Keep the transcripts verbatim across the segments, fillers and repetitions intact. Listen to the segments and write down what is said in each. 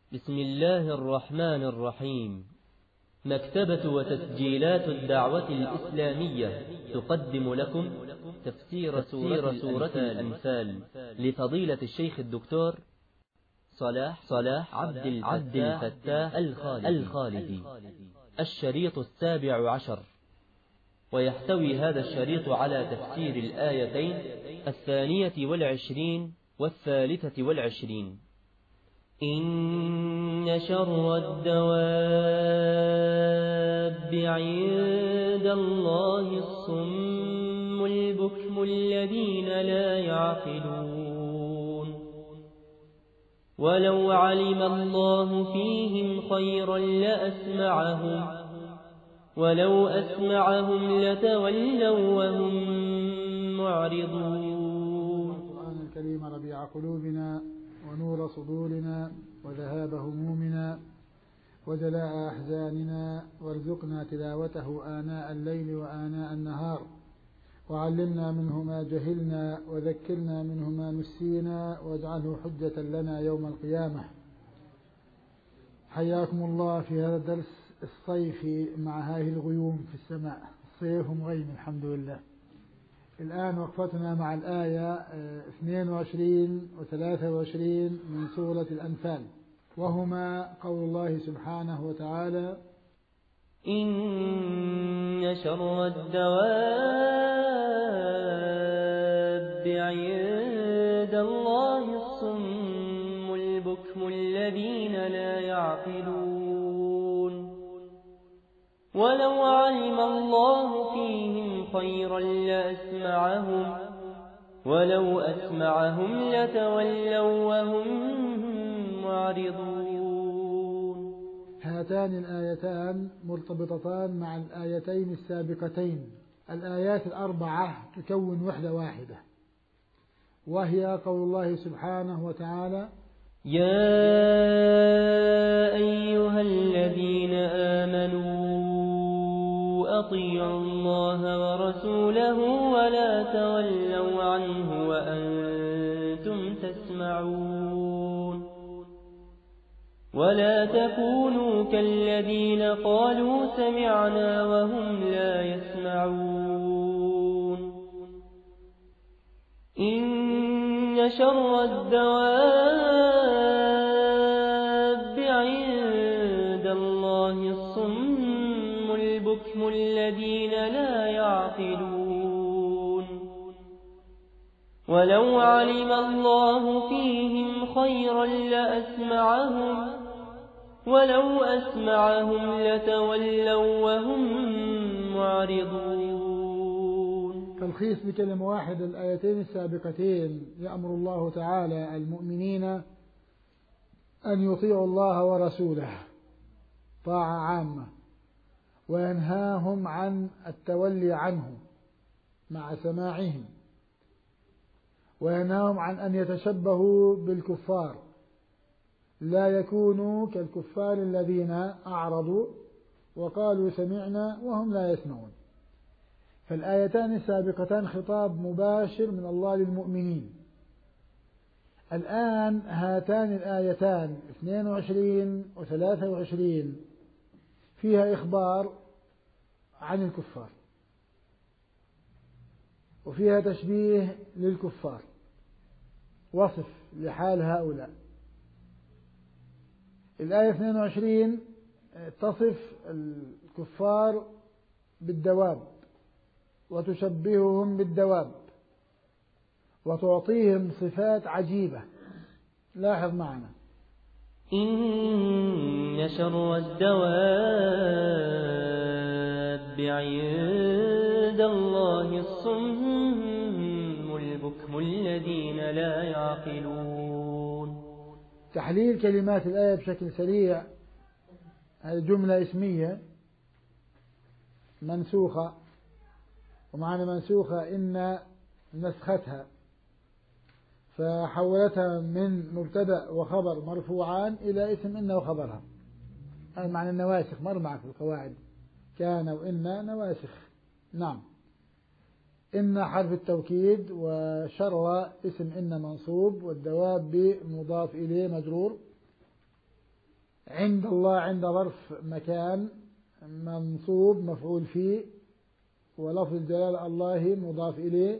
بسم الله الرحمن الرحيم. مكتبة وتسجيلات الدعوة الإسلامية تقدم لكم تفسير سورة, سورة الأنفال لفضيلة الشيخ الدكتور صلاح, صلاح عبد, عبد الفتاح الخالدي, الخالدي الشريط السابع عشر. ويحتوي هذا الشريط على تفسير الآيتين الثانية والعشرين والثالثة والعشرين. إن شر الدواب عند الله الصم البكم الذين لا يعقلون ولو علم الله فيهم خيرا لأسمعهم ولو أسمعهم لتولوا وهم معرضون. القرآن الكريم ربيع قلوبنا ونور صدورنا وذهاب همومنا وجلاء أحزاننا، وارزقنا تلاوته آناء الليل وآناء النهار، وعلمنا منه ما جهلنا وذكرنا منه ما نسينا، واجعله حجة لنا يوم القيامة. حياكم الله في هذا الدرس الصيفي مع هذه الغيوم في السماء، الصيف مغيم الحمد لله. الآن وقفتنا مع الآية اثنين وعشرين وثلاثة وعشرين من سورة الأنفال، وهما قول الله سبحانه وتعالى: إن شر الدواب عند الله الصم البكم الذين لا يعقلون ولو علم الله فيهم خيرا لأسمعهم ولو أسمعهم لتولوا وهم معرضون. هاتان الآيتان مرتبطتان مع الآيتين السابقتين. الآيات الأربعة تكون وحدة واحدة، وهي قول الله سبحانه وتعالى: يا أيها الذين آمنوا أطيعوا الله ورسوله ولا تولوا عنه وأنتم تسمعون ولا تكونوا كالذين قالوا سمعنا وهم لا يسمعون. إن شر الدواب عند الله الصم البكم الذين لا يعقلون ولو علم الله فيهم خيرا لأسمعهم ولو أسمعهم لتولوا وهم معرضون. تلخيص بكلمة واحدة الآيتين السابقتين: يأمر الله تعالى المؤمنين أن يطيعوا الله ورسوله طاعة عامة، وينهاهم عن التولي عنه مع سماعهم، وينهاهم عن أن يتشبهوا بالكفار، لا يكونوا كالكفار الذين أعرضوا وقالوا سمعنا وهم لا يسمعون. فالآيتان السابقتان خطاب مباشر من الله للمؤمنين. الآن هاتان الآيتان اثنين وعشرين وثلاثة وعشرين فيها إخبار عن الكفار، وفيها تشبيه للكفار، وصف لحال هؤلاء. الآية اثنين وعشرين تصف الكفار بالدواب وتشبههم بالدواب وتعطيهم صفات عجيبة. لاحظ معنا: إن شر الدواب عند الله الصم البكم الذين لا يعقلون. تحليل كلمات الآية بشكل سريع: هذه جملة اسمية منسوخة، ومعنى منسوخة إن نسختها فحولتها من مبتدأ وخبر مرفوعان إلى اسم إن وخبرها. هذا معنى النواسخ، مر معك في القواعد، كان وإن نواسخ. نعم. إن حرف التوكيد، وشر اسم إن منصوب، والدواب مضاف إليه مجرور، عند الله عند ظرف مكان منصوب مفعول فيه، ولفظ الجلالة الله مضاف إليه.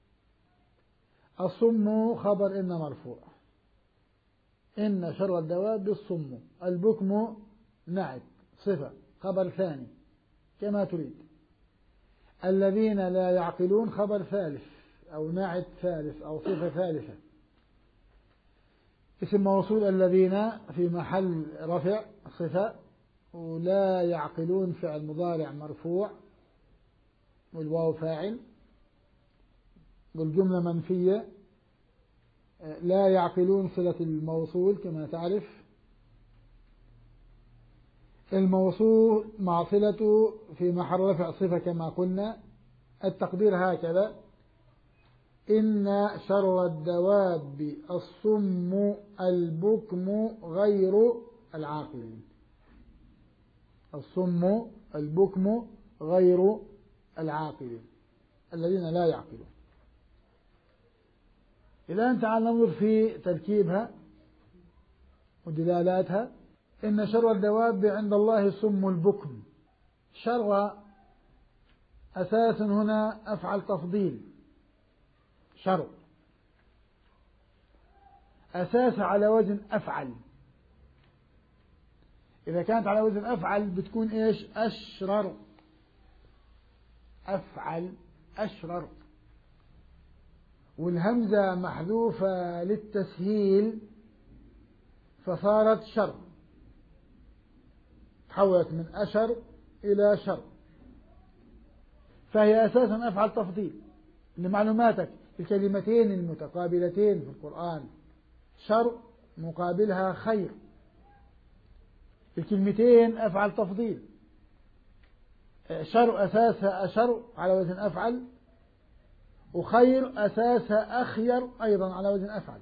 الصم خبر إن مرفوع، إن شر الدواب الصم. البكم نعت صفة خبر ثاني كما تريد. الذين لا يعقلون خبر ثالث أو نعت ثالث أو صفة ثالثة. اسم موصول الذين في محل رفع صفة، ولا يعقلون فعل مضارع مرفوع والواو فاعل، والجملة منفية. لا يعقلون صلة الموصول كما تعرف. الموصول مع صلته في محل رفع صفة كما قلنا. التقدير هكذا: إن شر الدواب الصم البكم غير العاقلين. الصم البكم غير العاقلين، الذين لا يعقلون. الآن تعال ننظر في تركيبها ودلالاتها. إن شر الدواب عند الله الصم البكم. شر أساس هنا أفعل تفضيل، شر أساس على وزن أفعل. إذا كانت على وزن أفعل بتكون إيش؟ أشرر. أفعل أشرر، والهمزة محذوفة للتسهيل فصارت شر، تحولت من أشر إلى شر، فهي أساسا أفعل تفضيل. لمعلوماتك الكلمتين المتقابلتين في القرآن شر مقابلها خير، الكلمتين أفعل تفضيل. شر أساسها أشر على وزن أفعل، وخير أساسها أخير أيضا على وزن أفعل،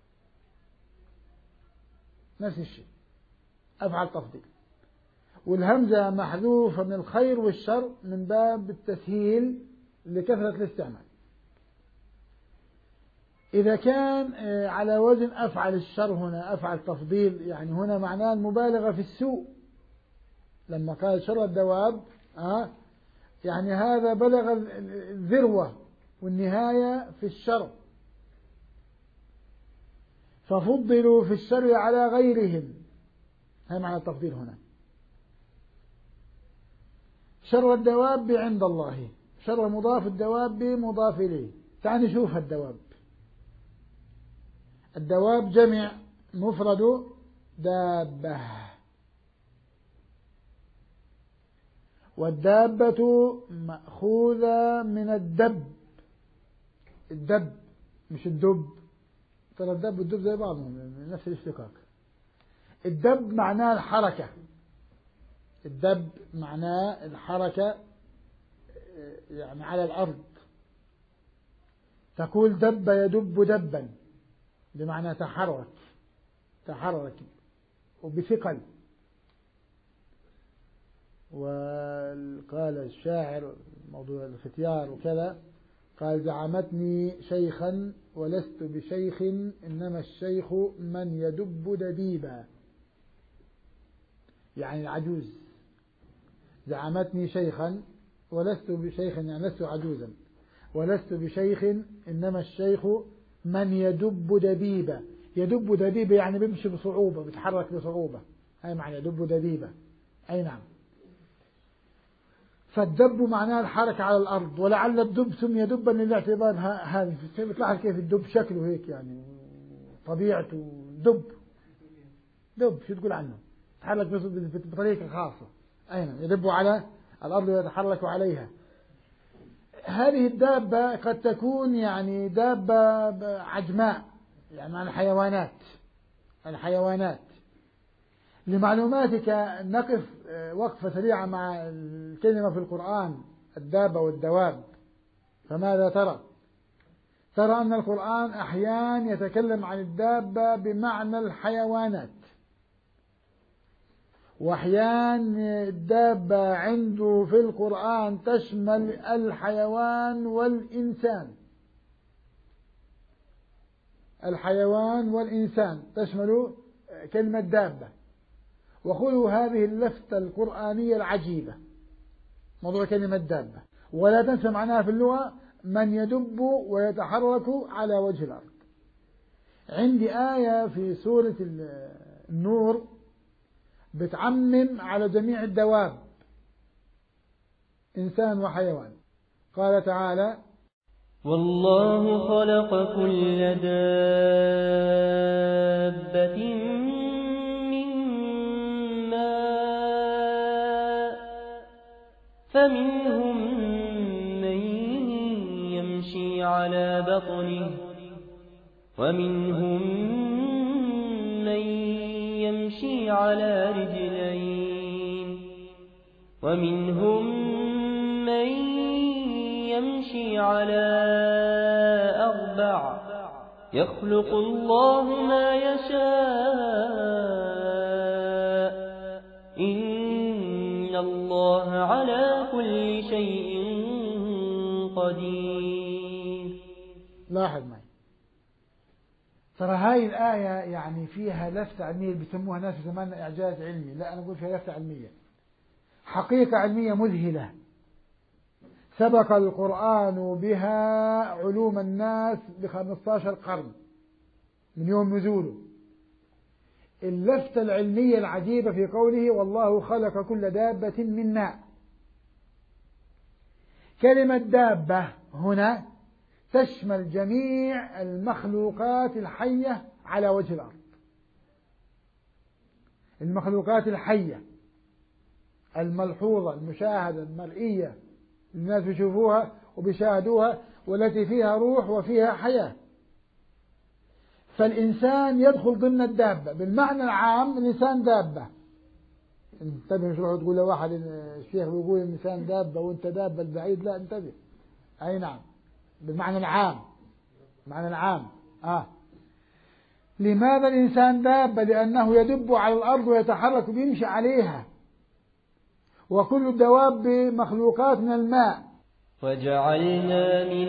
نفس الشيء أفعل تفضيل. والهمزة محذوفة من الخير والشر من باب التسهيل لكثرة الاستعمال. إذا كان على وزن أفعل الشر هنا أفعل تفضيل، يعني هنا معناه المبالغة في السوء. لما قال شر الدواب آه يعني هذا بلغ الذروة والنهاية في الشر، ففضلوا في الشر على غيرهم. هذا معنى التفضيل هنا. شر الدواب عند الله، شر مضاف، الدواب مضاف إليه. تعال نشوف الدواب. الدواب جمع مفرد دابة، والدابة مأخوذة من الدب. الدب مش الدب، ترى الدب والدب زي بعضهم من نفس الاشتقاق. الدب معناه الحركة، الدب معناه الحركة يعني على الأرض. تقول دب يدب دبا بمعنى تحرك، تحرك وبثقل. وقال الشاعر موضوع الختيار وكذا، قال زعمتني شيخا ولست بشيخ إنما الشيخ من يدب دبيبا، يعني العجوز. زعمتني شيخا ولست بشيخ يعني لست عجوزا، ولست بشيخ إنما الشيخ من يدب دبيبا. يدب دبيبا يعني بيمشي بصعوبة، بيتحرك بصعوبة، هاي معنى يدب دبيبا. أي نعم. فالدب معناه الحركة على الأرض، ولعل الدب سمي دبا للاعتبار هذا. بيطلع كيف الدب شكله هيك يعني طبيعته دب. دب شو تقول عنه؟ يتحرك بطريقة خاصة. أي نعم. يدب على الأرض ويتحرك عليها. هذه الدابة قد تكون يعني دابة عجماء، يعني عن الحيوانات. الحيوانات. لمعلوماتك نقف وقفة سريعة مع الكلمة في القرآن الدابة والدواب. فماذا ترى؟ ترى أن القرآن أحيانا يتكلم عن الدابة بمعنى الحيوانات، وأحيانا الدابة عنده في القرآن تشمل الحيوان والإنسان. الحيوان والإنسان تشمل كلمة دابة. وخذوا هذه اللفتة القرآنية العجيبة، موضوع كلمة دابة، ولا تنسى معناها في اللغة من يدب ويتحرك على وجه الأرض. عندي آية في سورة النور بتعمم على جميع الدواب إنسان وحيوان. قال تعالى: والله خلق كل دابة من ماء فمنهم من يمشي على بطنه ومنهم من يمشي على رجلين ومنهم من يمشي على أربع يخلق الله ما يشاء إن الله على كل شيء قدير. لاحظ معي، ترى هاي الآية يعني فيها لفتة علمية بيسموها ناس زمان إعجاز علمي، لا أنا أقول فيها لفتة علمية، حقيقة علمية مذهلة سبق القرآن بها علوم الناس بخمسة عشر قرن من يوم نزوله. اللفتة العلمية العجيبة في قوله والله خلق كل دابة من ماء. كلمة دابة هنا تشمل جميع المخلوقات الحية على وجه الأرض، المخلوقات الحية الملحوظة المشاهدة المرئية الناس بيشوفوها وبيشاهدوها والتي فيها روح وفيها حياة. فالإنسان يدخل ضمن الدابة بالمعنى العام. الإنسان دابة، انتبه مش روح تقول لواحد الشيخ بيقول الإنسان دابة وانت دابة البعيد، لا انتبه. أي نعم، بالمعنى العام، المعنى العام. آه. لماذا الإنسان دابة؟ لأنه يدب على الأرض ويتحرك ويمشي عليها، وكل الدواب مخلوقات من الماء. وجعلنا من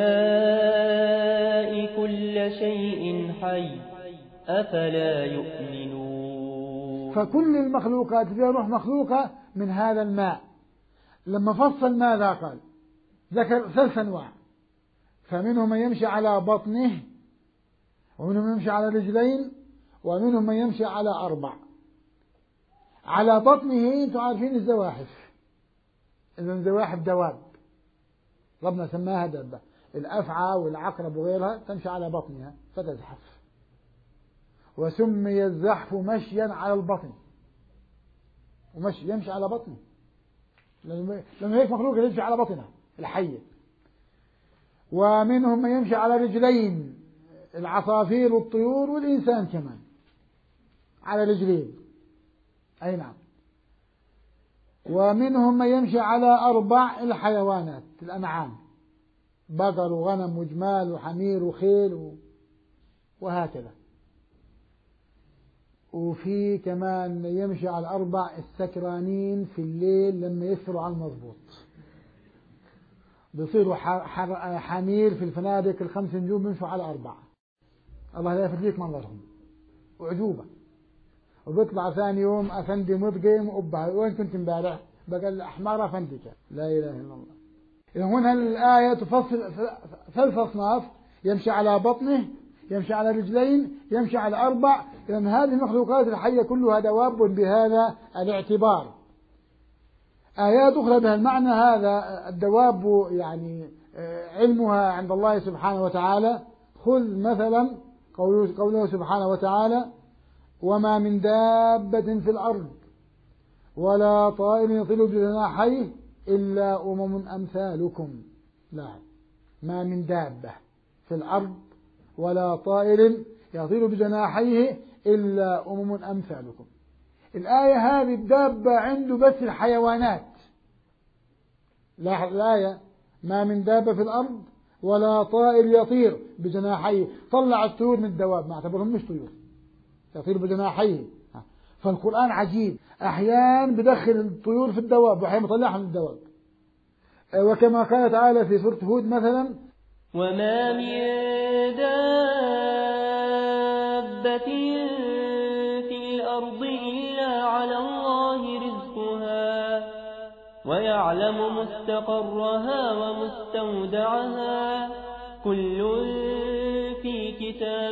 الماء كل شيء حي أفلا يؤمنون. فكل المخلوقات فيها روح مخلوقة من هذا الماء. لما فصل ماذا قال؟ ذكر ثلاث أنواع، فمنهم من يمشي على بطنه ومنهم من يمشي على رجلين ومنهم من يمشي على أربع. على بطنه انتم عارفين الزواحف، إذا الزواحف دواب ربنا سماها دابة، الأفعى والعقرب وغيرها تمشي على بطنها فتزحف، وسمي الزحف مشيا على البطن، ومشي يمشي على بطنه لأنه هيك مخلوق يمشي على بطنها الحية. ومنهم من يمشي على رجلين، العصافير والطيور والإنسان كمان على رجلين. أي نعم. ومنهم من يمشي على أربع، الحيوانات الأنعام، بقر وغنم وجمال وحمير وخيل وهكذا. وفي كمان يمشي على الأربع السكرانين في الليل لما يسروا على المضبوط، بيصيروا حمير في الفنادق الخمس نجوم بيمشوا على أربعة، الله لا يفرجيك منظرهم وعجوبة. وبيطلع ثاني يوم أفندي مضقم وأبها، وين كنت امبارح؟ بقى الأحمر أفندك، لا إله إلا الله. إذا هنا الآية تفصل ثلاث أصناف، يمشي على بطنه، يمشي على رجلين، يمشي على أربع. إذا هذه المخلوقات الحية كلها دواب بهذا الاعتبار. آيات أخرى بها المعنى هذا. الدواب يعني علمها عند الله سبحانه وتعالى. خذ مثلا قوله سبحانه وتعالى وما من دابة في الأرض ولا طائر يطير بجناحيه إلا أمم أمثالكم. لا، ما من دابة في الأرض ولا طائر يطير بجناحيه إلا أمم أمثالكم. الآية هذه الدابة عنده بس الحيوانات. لاحظ الآية ما من دابة في الأرض ولا طائر يطير بجناحيه، طلع الطيور من الدواب، ما اعتبرهم مش طيور، يطير بجناحيه. فالقرآن عجيب، أحيانا بدخل الطيور في الدواب وأحيانا يطلعها من الدواب. وكما قال تعالى في سورة هود مثلا وما من دابة في الأرض إلا على ويعلم مستقرها ومستودعها كل في كتاب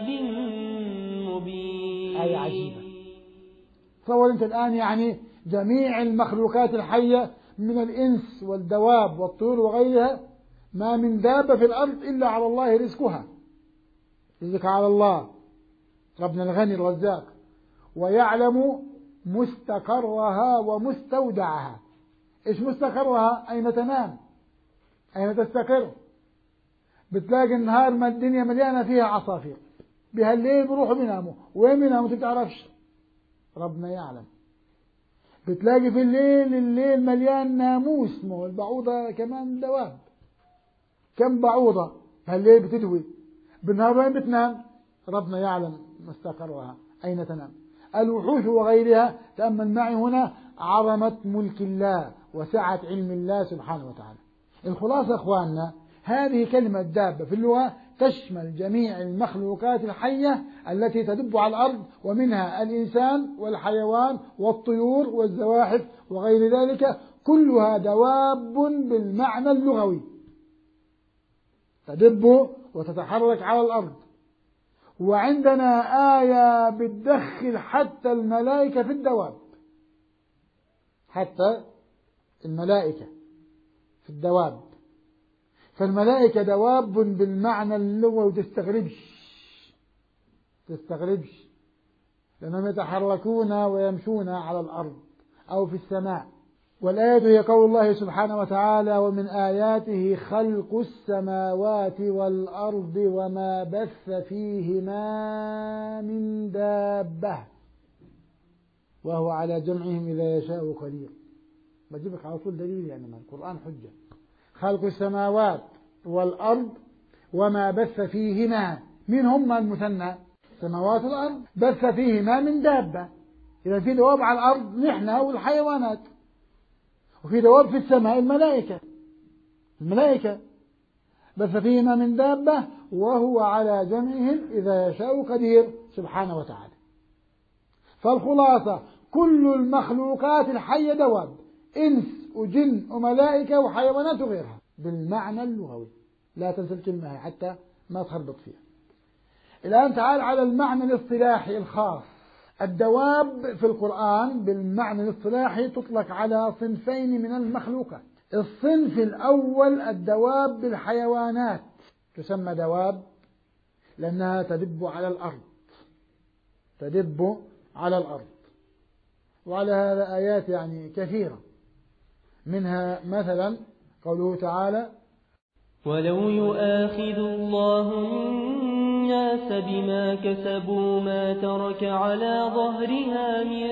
مبين. آية عجيبة. تصور أنت الآن يعني جميع المخلوقات الحية من الإنس والدواب والطيور وغيرها ما من دابة في الأرض إلا على الله رزقها، رزقها على الله ربنا الغني الرزاق. ويعلم مستقرها ومستودعها. إيش مستقرها؟ أين تنام، أين تستقر. بتلاقي النهار ما الدنيا مليانة فيها عصافير، بهالليل بروحوا بيناموا، وين بيناموا تتعرفش، ربنا يعلم. بتلاقي في الليل الليل مليان ناموس، مو البعوضة كمان دواب، كم بعوضة هالليل بتدوي، بالنهار وين بتنام، ربنا يعلم مستقرها أين تنام. الوحوش وغيرها تأمل معي هنا عظمة ملك الله وسعة علم الله سبحانه وتعالى. الخلاصة أخواننا، هذه كلمة دابة في اللغة تشمل جميع المخلوقات الحية التي تدب على الأرض، ومنها الإنسان والحيوان والطيور والزواحف وغير ذلك، كلها دواب بالمعنى اللغوي، تدب وتتحرك على الأرض. وعندنا آية بتدخل حتى الملائكة في الدواب، حتى الملائكة في الدواب. فالملائكة دواب بالمعنى اللغوي، وتستغربش تستغربش لأنهم يتحركون ويمشون على الأرض أو في السماء. والآية هي قول الله سبحانه وتعالى: ومن آياته خلق السماوات والأرض وما بث فيهما من دابة وهو على جمعهم إذا يشاء قدير. بجيبك على طول دليل، يعني من القرآن حجة. خلق السماوات والأرض وما بث فيهما، من هم المثنى؟ السماوات والأرض، بث فيهما من دابة. إذا في دواب على الأرض نحن والحيوانات، وفي دواب في السماء الملائكة الملائكة بث فيهما من دابة وهو على جمعهم إذا يشاء قدير سبحانه وتعالى. فالخلاصة كل المخلوقات الحية دواب، إنس وجن وملائكة وحيوانات وغيرها بالمعنى اللغوي. لا تنسى الكلمة حتى ما تخربط فيها. الآن تعال على المعنى الاصطلاحي الخاص. الدواب في القرآن بالمعنى الاصطلاحي تطلق على صنفين من المخلوقات. الصنف الأول الدواب بالحيوانات، تسمى دواب لأنها تدب على الأرض تدب على الأرض وعلى هذا آيات يعني كثيرة، منها مثلا قوله تعالى: ولو يؤاخذ الله الناس بما كسبوا ما ترك على ظهرها من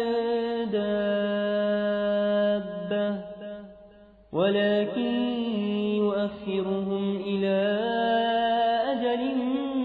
دابة ولكن يؤخرهم إلى أجل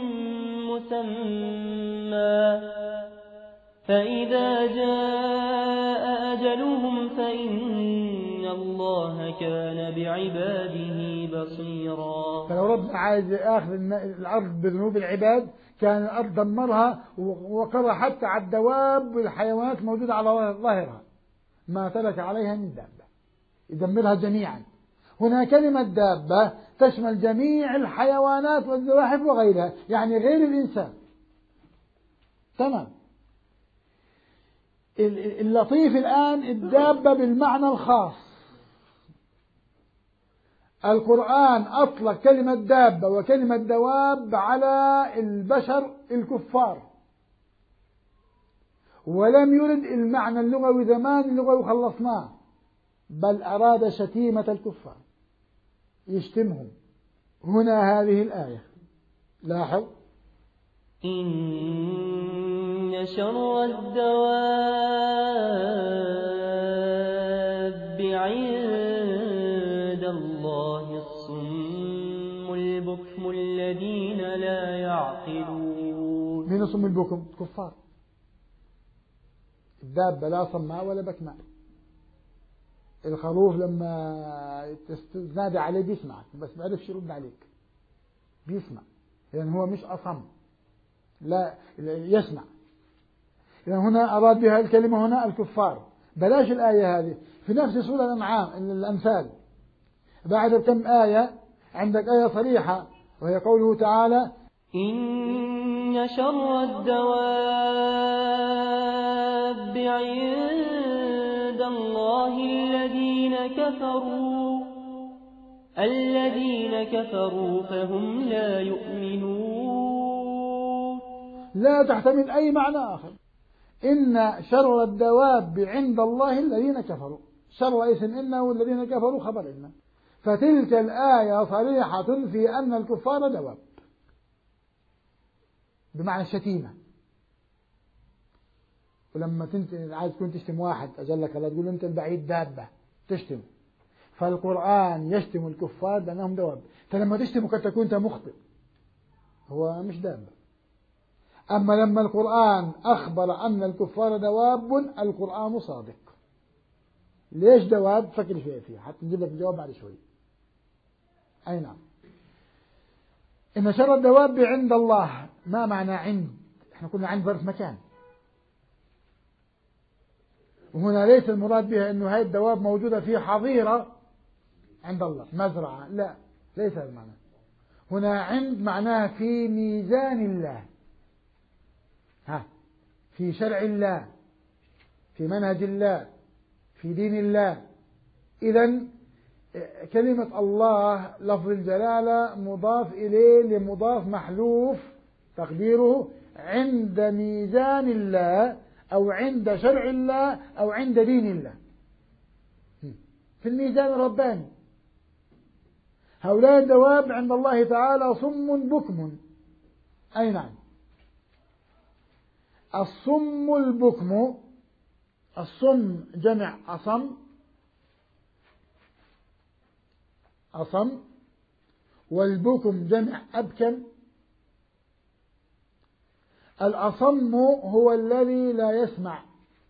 مسمى فإذا جاء أجلهم فإن الله كان بعباده بصيرا. فلو ربنا عايز ياخذ الأرض بذنوب العباد كان الأرض دمرها وقضى حتى على الدواب والحيوانات موجودة على ظاهرها، ما ترك عليها من دابة، يدمرها جميعا. هنا كلمة دابة تشمل جميع الحيوانات والزواحف وغيرها، يعني غير الإنسان. تمام. اللطيف الآن الدابة بالمعنى الخاص. القرآن أطلق كلمة دابة وكلمة دواب على البشر الكفار، ولم يرد المعنى اللغوي زمان اللغوي خلصناه، بل أراد شتيمة الكفار، يشتمهم. هنا هذه الآية لاحظ: إن شر الدواب عند الله الصم البكم الذين لا يعقلون. من صم البكم؟ كفار. الدابة لا صماء ولا بكماء. الخروف لما تنادي عليه بيسمعك بس ما عرفش يرد عليك، بيسمع لأن يعني هو مش أصم، لا يسمع. إذا هنا أراد بها الكلمة هنا الكفار بلاش الآية هذه في نفس سورة الأنعام الأنفال بعد كم آية عندك آية صريحة وهي قوله تعالى إن شر الدواب عند الله الذين كفروا الذين كفروا فهم لا يؤمنون. لا تحتمل أي معنى آخر. إن شر الدواب عند الله الذين كفروا، شر اسم إنه والذين كفروا خبر إن، فتلك الآية صريحة في أن الكفار دواب بمعنى الشتيمة. ولما تنت عايز تكون تشتم واحد أجلك الله تقول أنت البعيد دابة تشتم، فالقرآن يشتم الكفار لأنهم دواب، فلما تشتم قد تكون أنت مخطئ، هو مش دابة. أما لما القرآن أخبر أن الكفار دواب القرآن صادق. ليش دواب؟ فكر شوية فيها حتى نجيب لك الجواب بعد شوي. أي نعم. إن شر الدواب عند الله، ما معنى عند؟ إحنا كنا عند ظرف مكان، وهنا ليس المراد بها إنه هاي الدواب موجودة في حظيرة عند الله مزرعة، لا ليس هذا المعنى. هنا عند معناه في ميزان الله، ها في شرع الله، في منهج الله، في دين الله. إذن كلمة الله لفظ الجلالة مضاف إليه لمضاف محذوف تقديره عند ميزان الله أو عند شرع الله أو عند دين الله، في الميزان الرباني. هؤلاء الدواب عند الله تعالى صم بكم. أي نعم. الصم البكم، الصم جمع أصم، أصم، والبكم جمع أبكم. الأصم هو الذي لا يسمع،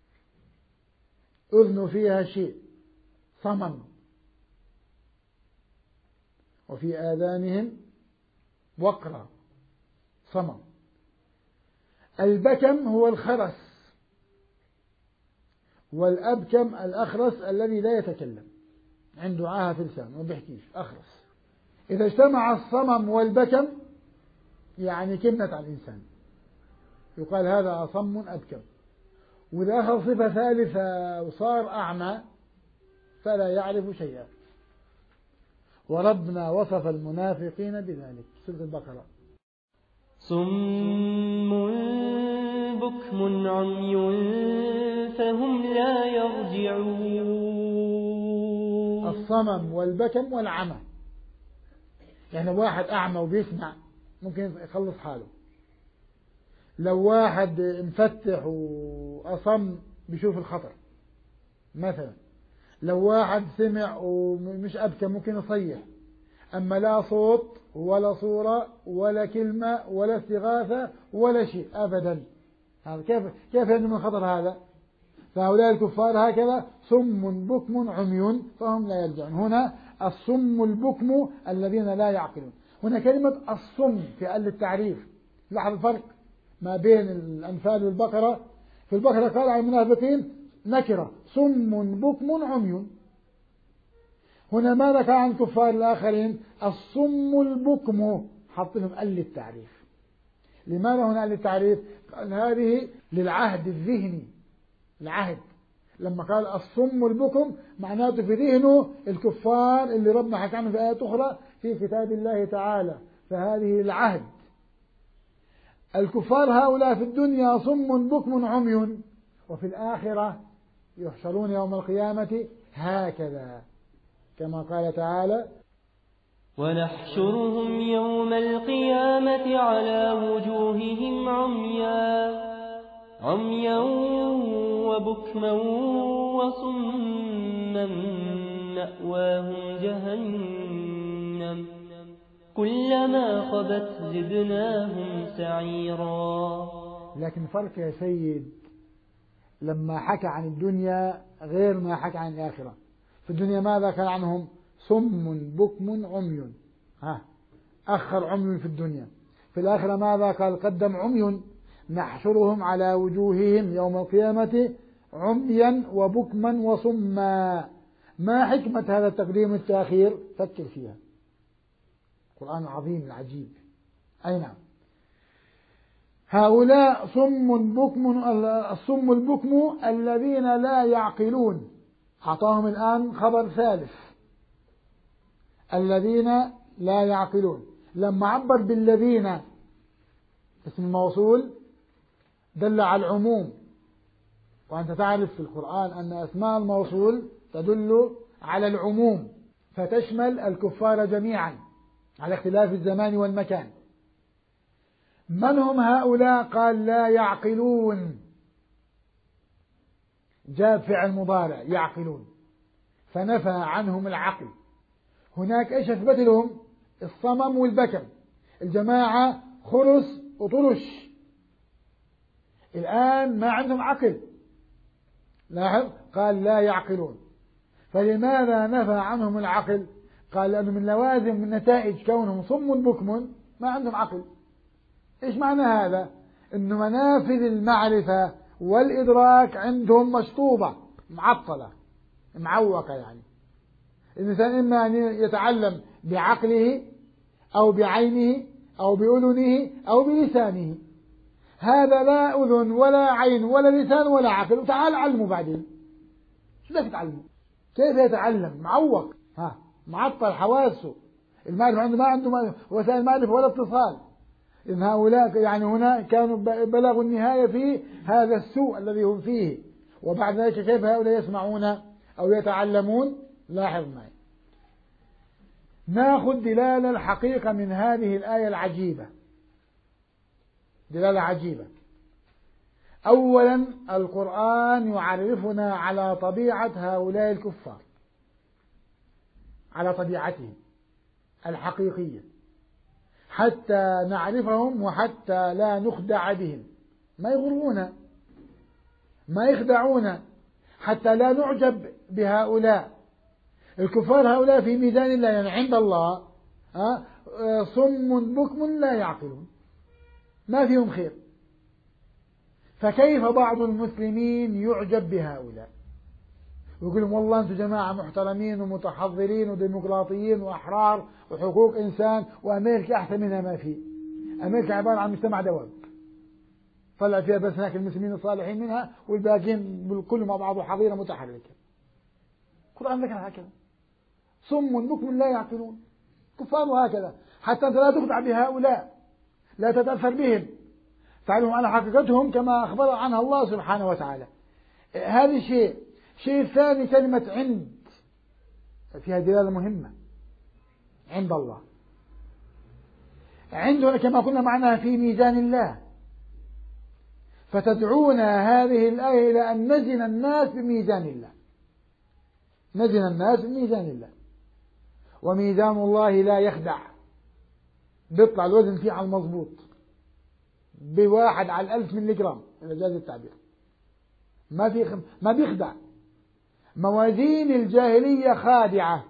أذن فيها شيء، صمم، وفي آذانهم وقرا، صمم. البكم هو الخرس، والأبكم الأخرس الذي لا يتكلم، عنده عاهة في لسان وما بيحكيش، أخرس. إذا اجتمع الصمم والبكم يعني كلمة على الإنسان، يقال هذا أصم أبكم. وإذا أخذ صفة ثالثة وصار أعمى فلا يعرف شيئا. وربنا وصف المنافقين بذلك، سورة البقرة. صم بكم عمي فهم لا يرجعون. الصمم والبكم والعمى، يعني واحد أعمى وبيسمع ممكن يخلص حاله، لو واحد مفتح وأصم بيشوف الخطر مثلا، لو واحد سمع ومش أبكم ممكن يصيح. أما لا صوت ولا صورة ولا كلمة ولا استغاثة ولا شيء أبدا، هذا كيف كيف ينجو من خطر هذا؟ فهؤلاء الكفار هكذا صم بكم عمي فهم لا يرجعون. هنا الصم البكم الذين لا يعقلون. هنا كلمة الصم في آل التعريف، لاحظ الفرق ما بين الأنفال والبقرة. في البقرة قال عن المنافقين نكرة صم بكم عمي، هنا ماذا كان عن الكفار الآخرين؟ الصم البكم، حط لهم آل التعريف. لماذا هنا آل التعريف؟ قال هذه للعهد الذهني، العهد. لما قال الصم البكم معناته في ذهنه الكفار اللي ربنا حكى عنه في آيات أخرى في كتاب الله تعالى، فهذه العهد. الكفار هؤلاء في الدنيا صم بكم عمي، وفي الآخرة يحشرون يوم القيامة هكذا كما قال تعالى ونحشرهم يوم القيامة على وجوههم عميا عميا وبكما وصما مأواهم جهنم كلما خبت زدناهم سعيرا. لكن فرق يا سيد لما حكى عن الدنيا غير ما حكى عن الآخرة. في الدنيا ماذا كان عنهم؟ صم بكم عمي، ها أخر عمي في الدنيا. في الآخرة ماذا قال؟ قدم عمي. نحشرهم على وجوههم يوم القيامة عميا وبكما وصما. ما حكمة هذا التقديم والتأخير؟ فكر فيها. القرآن العظيم العجيب. أي نعم. هؤلاء صم بكم، الصم البكم الذين لا يعقلون. أعطاهم الآن خبر ثالث، الذين لا يعقلون. لما عبر بالذين اسم الموصول دل على العموم، وأنت تعرف في القرآن أن أسماء الموصول تدل على العموم، فتشمل الكفار جميعا على اختلاف الزمان والمكان. من هم هؤلاء؟ قال لا يعقلون، جاب فعل مضارع يعقلون، فنفى عنهم العقل. هناك ايش اثبت لهم؟ الصمم والبكم. الجماعة خرس وطرش، الآن ما عندهم عقل. لاحظ، قال لا يعقلون. فلماذا نفى عنهم العقل؟ قال لأنه من لوازم من نتائج كونهم صم بكم ما عندهم عقل. إيش معنى هذا؟ إنه منافذ المعرفة والإدراك عندهم مشطوبة معطلة معوقة. يعني الإنسان إما أن يتعلم بعقله أو بعينه أو بأذنه أو بلسانه. هذا لا أذن ولا عين ولا لسان ولا عقل، وتعال علمه بعدين. شو بدك تعلمه؟ كيف يتعلم؟ معوق، ها معطل حواسه. المعرفة عنده ما عنده وسائل معرفة ولا اتصال. إن هؤلاء يعني هنا كانوا بلغوا النهاية في هذا السوء الذي هم فيه. وبعد ذلك كيف هؤلاء يسمعون أو يتعلمون؟ لاحظ معي. ناخذ دلالة الحقيقة من هذه الآية العجيبة، دلالة عجيبة. أولا القرآن يعرفنا على طبيعة هؤلاء الكفار، على طبيعتهم الحقيقية، حتى نعرفهم وحتى لا نخدع بهم. ما يغرونا، ما يخدعونا، حتى لا نعجب بهؤلاء الكفار. هؤلاء في ميزان الله، يعني عند الله صم بكم لا يعقلون، ما فيهم خير. فكيف بعض المسلمين يعجب بهؤلاء ويقول لهم والله أنتم جماعة محترمين ومتحضرين وديمقراطيين وأحرار وحقوق إنسان، وأمريكا أحسن منها ما في. أمريكا عبارة عن مجتمع دواب، طلع فيها بس هناك المسلمين الصالحين منها، والباقيين كلهم مع بعض حظيرة متحركة. القرآن ذكر هكذا، صم بكم لا يعقلون، كفار هكذا. حتى أنت لا تخدع بهؤلاء، لا تتأثر بهم، تعلم على حقيقتهم كما أخبر عنها الله سبحانه وتعالى. هذا شيء. شيء ثاني، كلمة عند فيها دلالة مهمة. عند الله، عندنا كما قلنا معناها في ميزان الله. فتدعونا هذه الآية إلى أن نزن الناس بميزان الله، نزن الناس بميزان الله. وميزان الله لا يخدع، بيطلع الوزن فيه على المضبوط، بواحد على الألف ملي جرام إذا جاز التعبير، ما في خم... ما بيخدع. موازين الجاهلية خادعة.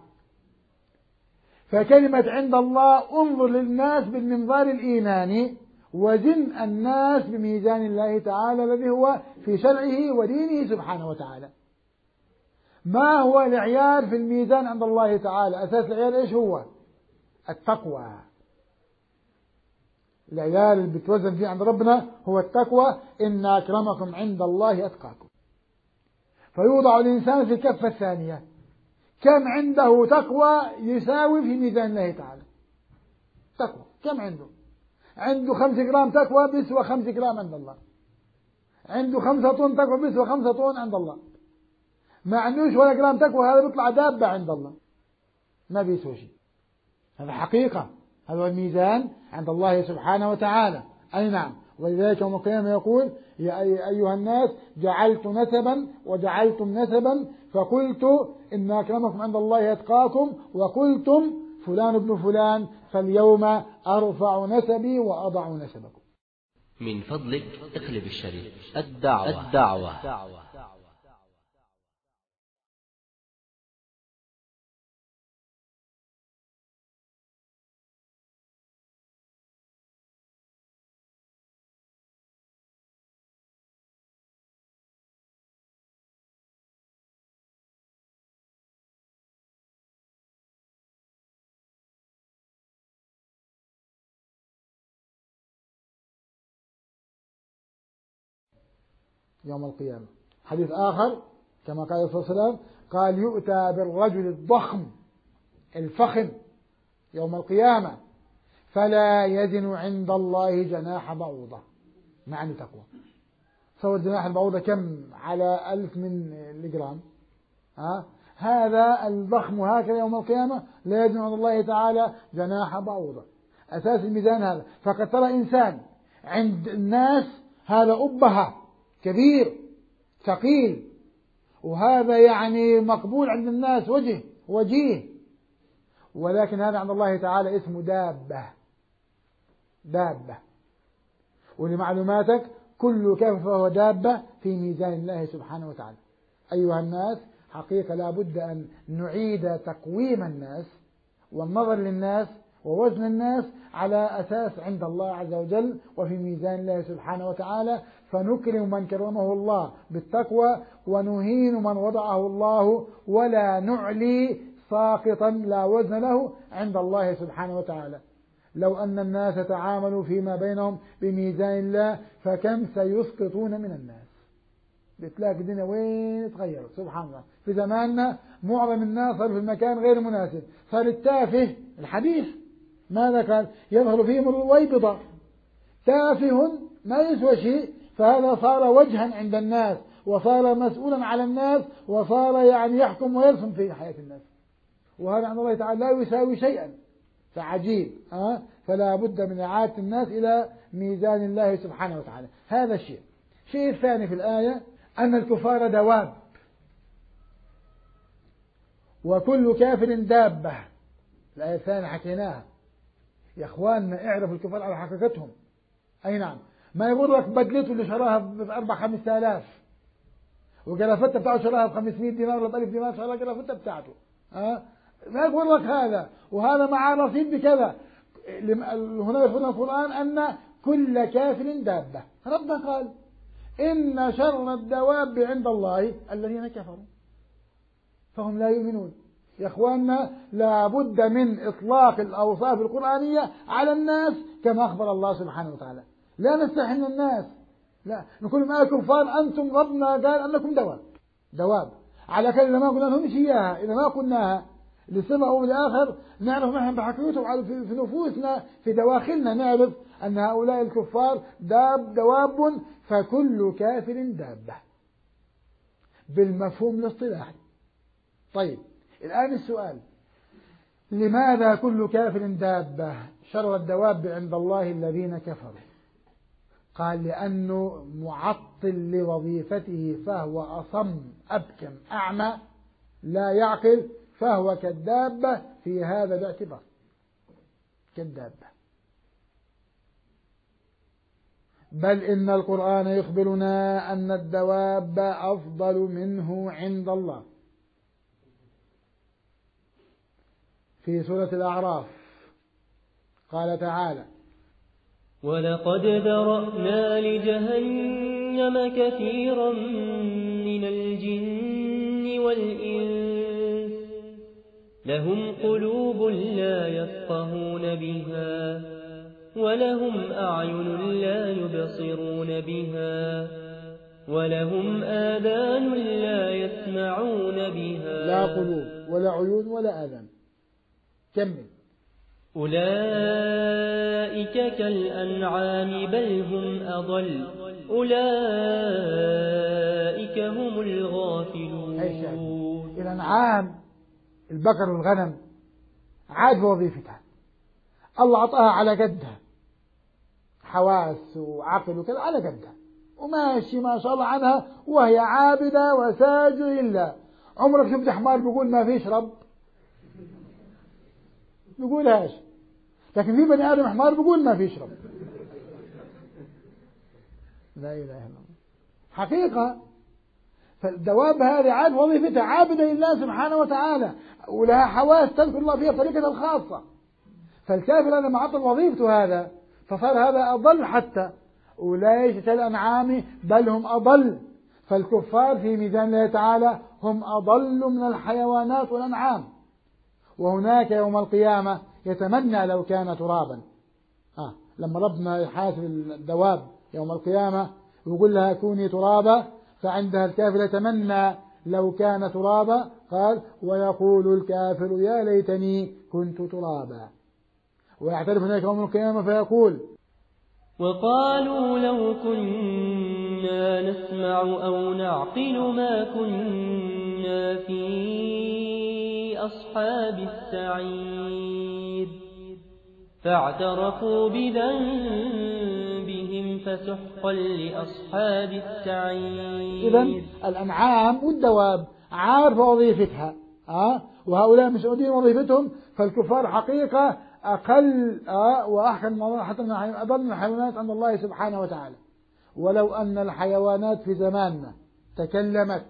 فكلمة عند الله، انظر للناس بالمنظار الإيماني، وزن الناس بميزان الله تعالى الذي هو في شرعه ودينه سبحانه وتعالى. ما هو العيار في الميزان عند الله تعالى؟ أساس العيار إيش هو؟ التقوى. العيار اللي بتوزن فيه عند ربنا هو التقوى. إن أكرمكم عند الله أتقاكم. فيوضع الإنسان في الكفة الثانية، كم عنده تقوى يساوي في ميزان الله تعالى. تقوى كم عنده؟ عنده خمس جرام تقوى بيسوى خمس جرام عند الله. عنده خمسة طن تقوى بيسوى خمسة طن عند الله. ما عندوش ولا جرام تقوى، هذا بيطلع دابة عند الله، ما بيسوى شيء. هذا حقيقة، هذا هو الميزان عند الله سبحانه وتعالى. أي نعم. ولذلك يوم القيامة يقول يا أيها الناس جعلت نسبا وجعلتم نسبا فقلت إن أكرمكم عند الله أتقاكم وقلتم فلان ابن فلان فاليوم أرفع نسبي وأضع نسبكم. من فضلك اقلب الشريط. الدعوة, الدعوة. يوم القيامة. حديث آخر كما قال صلى الله عليه وسلم قال يؤتى بالرجل الضخم الفخم يوم القيامة فلا يزن عند الله جناح بعوضة، معنى تقوى. صور جناح البعوضة كم على ألف من الجرام؟ ها؟ هذا الضخم هكذا يوم القيامة لا يزن عند الله تعالى جناح بعوضة. أساس الميزان هذا. فقد ترى إنسان عند الناس هذا أبهة كبير ثقيل، وهذا يعني مقبول عند الناس وجه وجيه، ولكن هذا عند الله تعالى اسمه دابة دابة. ولمعلوماتك كل كافر فهو دابة في ميزان الله سبحانه وتعالى. أيها الناس حقيقة لا بد أن نعيد تقويم الناس والنظر للناس ووزن الناس على أساس عند الله عز وجل وفي ميزان الله سبحانه وتعالى، فنكرم من كرمه الله بالتقوى ونهين من وضعه الله، ولا نعلي ساقطا لا وزن له عند الله سبحانه وتعالى. لو أن الناس تعاملوا فيما بينهم بميزان الله فكم سيسقطون من الناس. بتلاقي الدنيا وين تغيرت سبحان الله. في زماننا معظم الناس صار في المكان غير مناسب، صار التافه الحديث ماذا قال؟ يظهر فيهم الويبضة، تافه ما يسوى شيء، فهذا صار وجها عند الناس وصار مسؤولا على الناس وصار يعني يحكم ويرسم في حياة الناس، وهذا عند الله تعالى لا يساوي شيئا. فعجيب أه؟ فلا بد من إعادة الناس إلى ميزان الله سبحانه وتعالى. هذا الشيء. الشيء الثاني في الآية أن الكفار دواب وكل كافر دابة. الآية الثانية حكيناها يا إخواننا، اعرفوا الكفار على حقيقتهم. أي نعم، ما يغرك بدلته اللي شراها بأربع خمس آلاف وقلافتها بتاعه شراها بخمسمائة دينار ولا ألف دينار، شراها قلافته بتاعته أه؟ ما يقول لك هذا وهذا مع رصيد بكذا. هنا يقول القرآن أن كل كافر دابة. ربنا قال إن شر الدواب عند الله الذين كفروا فهم لا يؤمنون. يا إخواننا لا بد من إطلاق الأوصاف القرآنية على الناس كما أخبر الله سبحانه وتعالى. لا نستحي من الناس، لا نقول ما كفار أنتم، ربنا قال أنكم دواب دواب على كلمة إذا ما قلنا لهم إياها، إذا ما قلناها لسمعوا بالآخر نعرف نحن بحقيقتهم في نفوسنا في دواخلنا، نعرف أن هؤلاء الكفار داب دواب فكل كافر دابة بالمفهوم الاصطلاحي. طيب الآن السؤال، لماذا كل كافر دابة؟ شر الدواب عند الله الذين كفروا. قال لأنه معطل لوظيفته فهو أصم أبكم أعمى لا يعقل، فهو كالدابة في هذا الاعتبار، كالدابة. بل إن القرآن يخبرنا أن الدواب أفضل منه عند الله. في سورة الأعراف قال تعالى ولقد ذرأنا لجهنم كثيرا من الجن والإنس لهم قلوب لا يفقهون بها ولهم أعين لا يبصرون بها ولهم آذان لا يسمعون بها. لا قلوب ولا عيون ولا آذان. كمل. أولئك كالأنعام بل هم أضل أولئك هم الغافلون. الأنعام البقر والغنم عاد وظيفتها، الله عطاها على قدها حواس وعقل وكذا على قدها وماشي ما شاء الله عنها وهي عابدة وساجدة لله. عمرك شفت حمار بيقول ما فيش رب؟ بيقولهاش. لكن في بني آدم حمار بيقول ما فيش رب. لا إله إلا الله حقيقة. فالدواب هذه عاد وظيفتها عابدة لله سبحانه وتعالى ولها حواس تذكر الله فيها بطريقة الخاصة. فالكافر لما عطل وظيفته هذا فصار هذا أضل، حتى أولئك كالأنعام بل هم أضل. فالكفار في ميزان الله تعالى هم أضل من الحيوانات والأنعام. وهناك يوم القيامة يتمنى لو كان ترابا. آه. لما ربنا يحاسب الدواب يوم القيامة ويقول لها كوني ترابا فعندها الكافر يتمنى لو كان ترابا، قال ويقول الكافر يا ليتني كنت ترابا، ويعترف هناك يوم القيامة فيقول وقالوا لو كنا نسمع أو نعقل ما كنا في أصحاب السعير فاعترفوا بذنبهم فسحقا لأصحاب السعير. إذن الأنعام والدواب عارفة وظيفتها أه؟ وهؤلاء مسؤولين وظيفتهم، فالكفار حقيقة أقل أه؟ وأحسن حتى من أضل من الحيوانات عند الله سبحانه وتعالى. ولو أن الحيوانات في زماننا تكلمت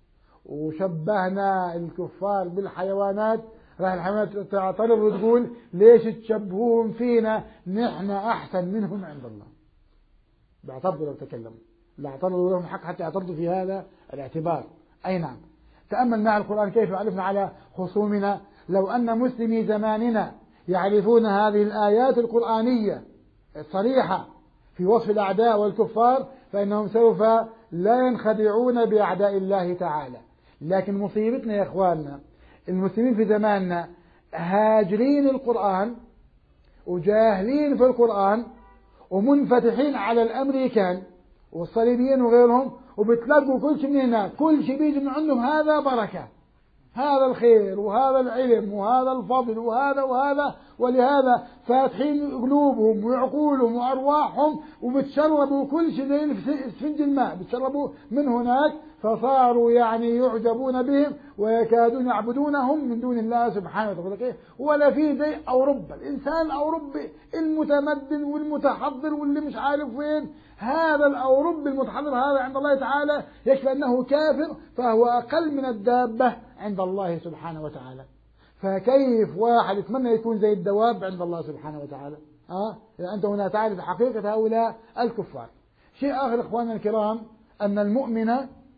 وشبهنا الكفار بالحيوانات، راح الحيوانات تعترض وتقول ليش تشبهون فينا، نحن أحسن منهم عند الله. بيعترضوا لو تكلموا، لا اعترضوا لهم حق حتى يعترضوا في هذا الاعتبار. أي نعم. تأمل مع القرآن كيف عرفنا على خصومنا. لو أن مسلمي زماننا يعرفون هذه الآيات القرآنية الصريحة في وصف الأعداء والكفار، فإنهم سوف لا ينخدعون بأعداء الله تعالى. لكن مصيبتنا يا إخواننا المسلمين في زماننا هاجرين القرآن وجاهلين في القرآن ومنفتحين على الأمريكان والصليبيين وغيرهم، وبتلاقوا كل شيء من هناك، كل شيء بيجي من عندهم هذا بركة، هذا الخير وهذا العلم وهذا الفضل وهذا وهذا، ولهذا فاتحين قلوبهم وعقولهم وأرواحهم وبتشربوا كل شيء زي السفنج الماء، بتشربوا من هناك، فصاروا يعني يعجبون بهم ويكادون يعبدونهم من دون الله سبحانه وتعالى. ولا في زي أوروبا، الإنسان الأوروبي المتمدن والمتحضر واللي مش عارف وين، هذا الأوروبي المتحضر هذا عند الله تعالى يكفي أنه كافر، فهو أقل من الدابة عند الله سبحانه وتعالى. فكيف واحد يتمنى يكون زي الدواب عند الله سبحانه وتعالى؟ أه؟ إذا أنت هنا تعرف حقيقة هؤلاء الكفار. شيء آخر إخواننا الكرام، أن المؤمن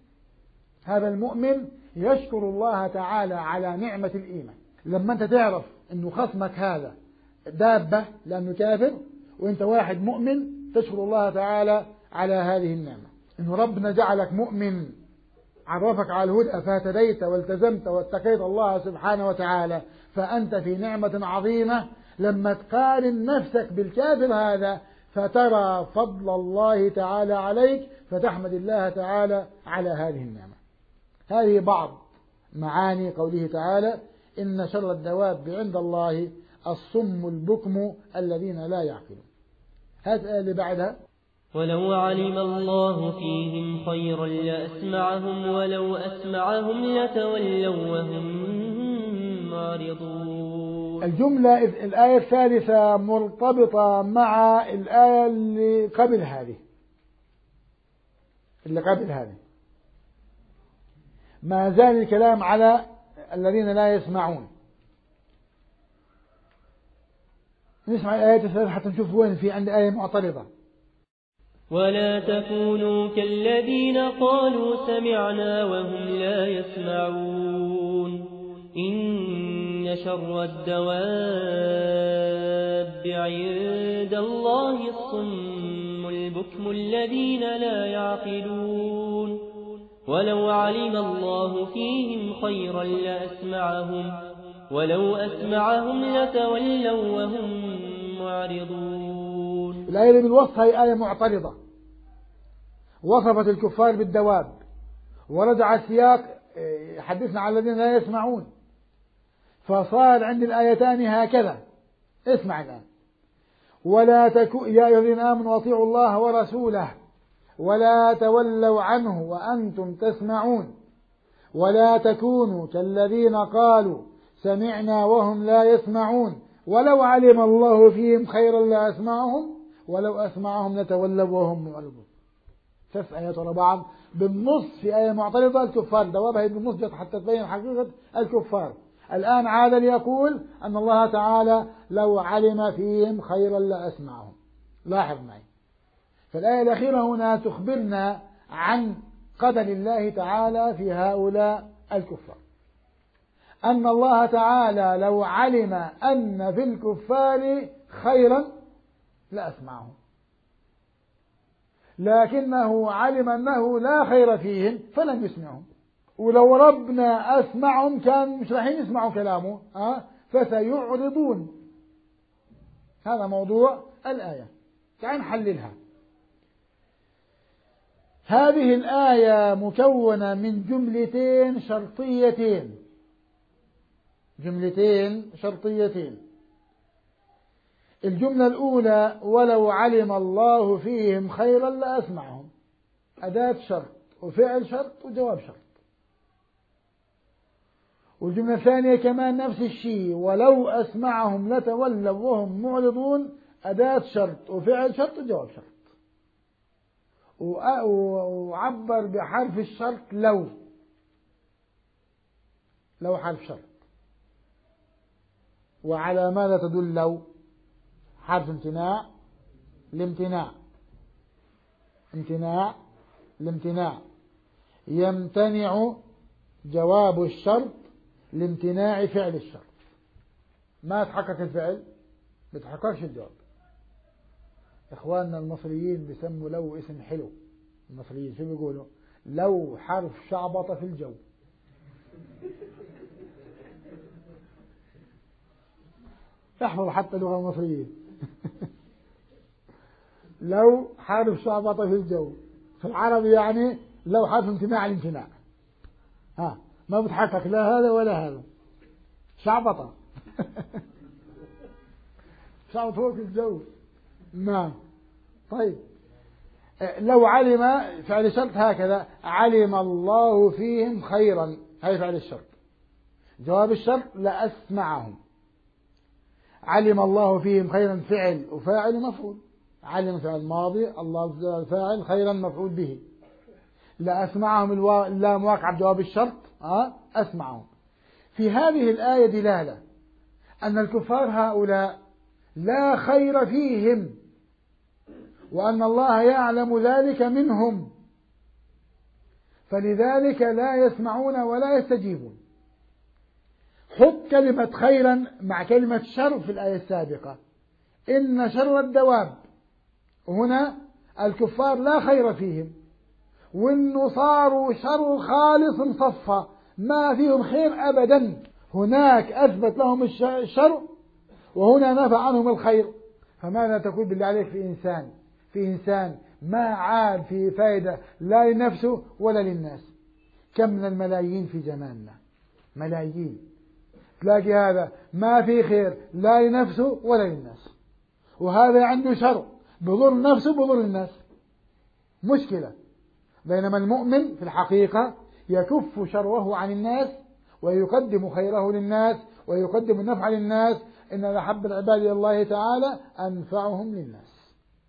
هذا المؤمن يشكر الله تعالى على نعمة الإيمان. لما أنت تعرف أنه خصمك هذا دابة لأنه كافر، وأنت واحد مؤمن، تشكر الله تعالى على هذه النعمة، أنه ربنا جعلك مؤمن، عرفك على الهدى فاهتديت والتزمت واتقيت الله سبحانه وتعالى، فأنت في نعمة عظيمة. لما تقارن نفسك بالكافر هذا فترى فضل الله تعالى عليك، فتحمد الله تعالى على هذه النعمة. هذه بعض معاني قوله تعالى إن شر الدواب عند الله الصم البكم الذين لا يعقلون. هذا اللي بعدها ولو علم الله فيهم خيرا لأسمعهم ولو أسمعهم لتولوا وهم معرضون. الجملة الآية الثالثة مرتبطة مع الآية اللي قبل هذه اللي قبل هذه ما زال الكلام على الذين لا يسمعون. نسمع الآية الثالثة حتى نشوف وين في عند آية معترضة. ولا تكونوا كالذين قالوا سمعنا وهم لا يسمعون إن شر الدواب عند الله الصم البكم الذين لا يعقلون ولو علم الله فيهم خيرا لأسمعهم ولو أسمعهم لتولوا وهم معرضون. الآية اللي بالوصف هي آية معترضة، وصفت الكفار بالدواب، ورجع السياق يحدثنا عن الذين لا يسمعون، فصار عند الآيتان هكذا. اسمع الآن: ولا تكو يا أيها الذين آمنوا أطيعوا الله ورسوله ولا تولوا عنه وأنتم تسمعون ولا تكونوا كالذين قالوا سمعنا وهم لا يسمعون ولو علم الله فيهم خيرا لأسمعهم ولو أسمعهم لتولوا وهم معرضون. ثلاث آيات ورا بعض بالنص في آية معترضة الكفار، دوابها بالنص جت حتى تبين حقيقة الكفار. الآن عاد ليقول أن الله تعالى لو علم فيهم خيرا لأسمعهم. لاحظ معي، فالآية الأخيرة هنا تخبرنا عن قدر الله تعالى في هؤلاء الكفار، أن الله تعالى لو علم أن في الكفار خيرا لأسمعهم. لكنه علم أنه لا خير فيهم فلم يسمعهم. ولو ربنا أسمعهم كان مش رايحين يسمعوا كلامه أه؟ فسيعرضون. هذا موضوع الآية. تعال نحللها. هذه الآية مكونة من جملتين شرطيتين جملتين شرطيتين. الجملة الأولى ولو علم الله فيهم خيرا لأسمعهم، أداة شرط وفعل شرط وجواب شرط. والجملة الثانية كمان نفس الشيء، ولو أسمعهم لتولوا وهم معرضون، أداة شرط وفعل شرط وجواب شرط. وعبر بحرف الشرط لو. لو حرف شرط. وعلى ماذا تدل لو؟ حرف امتناع لامتناع. امتناع لامتناع. يمتنع جواب الشرط لامتناع فعل الشرط. ما تحقق الفعل بتحققش الجواب. إخواننا المصريين بيسموا لو اسم حلو. المصريين شو بيقولوا؟ لو حرف شعبطة في الجو. احفظ حتى لغة المصريين. لو حرف شعبطة في الجو في العربي يعني لو حرف امتناع الامتناع. ها ما بتحقق لا هذا ولا هذا. شعبطة. شعبط فوق الجو. نعم. طيب لو علم فعل شرط هكذا علم الله فيهم خيرا، هذا فعل الشرط. جواب الشرط لأسمعهم. علم الله فيهم خيرا فعل وفاعل مفعول. علم فعل ماضي، الله فاعل، خيرا مفعول به. لأسمعهم اللام واقع بجواب الشرط أه؟ أسمعهم. في هذه الآية دلالة أن الكفار هؤلاء لا خير فيهم، وأن الله يعلم ذلك منهم، فلذلك لا يسمعون ولا يستجيبون. حط كلمة خيرا مع كلمة شر في الآية السابقة. إن شر الدواب. هنا الكفار لا خير فيهم، وإنه صاروا شر خالص صفا ما فيهم خير أبدا. هناك أثبت لهم الشر وهنا نفى عنهم الخير. فماذا تقول بالله عليك في إنسان في إنسان ما عاد في فائدة لا لنفسه ولا للناس؟ كم من الملايين في زماننا، ملايين، تلاقي هذا ما في خير لا لنفسه ولا للناس، وهذا عنده شر بضر نفسه بضر الناس. مشكلة. بينما المؤمن في الحقيقة يكف شره عن الناس ويقدم خيره للناس ويقدم النفع للناس. إن أحب العباد إلى الله تعالى أنفعهم للناس.